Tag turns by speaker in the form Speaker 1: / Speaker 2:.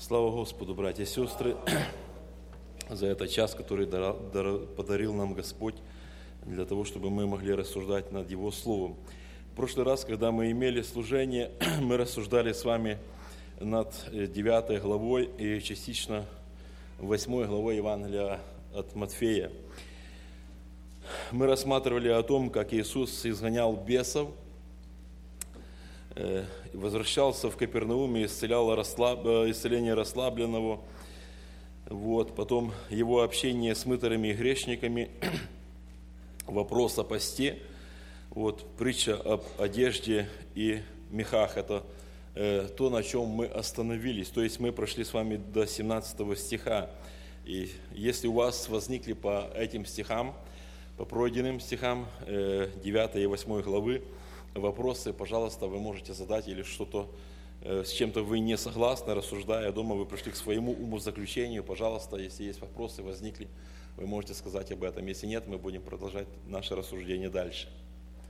Speaker 1: Слава Господу, братья и сестры, за этот час, который подарил нам Господь, для того, чтобы мы могли рассуждать над Его Словом. В прошлый раз, когда мы имели служение, мы рассуждали с вами над 9 главой и частично 8 главой Евангелия от Матфея. Мы рассматривали о том, как Иисус изгонял бесов, возвращался в Капернаум и исцелял исцеление расслабленного. Потом его общение с мытарями и грешниками, вопрос о посте, притча об одежде и мехах. Это то, на чем мы остановились. То есть мы прошли с вами до 17 стиха. И если у вас возникли по этим стихам, по пройденным стихам 9 и 8 главы вопросы, пожалуйста, вы можете задать, или что-то, с чем-то вы не согласны, рассуждая дома, вы пришли к своему умозаключению, пожалуйста, если есть вопросы, возникли, вы можете сказать об этом. Если нет, мы будем продолжать наше рассуждение дальше.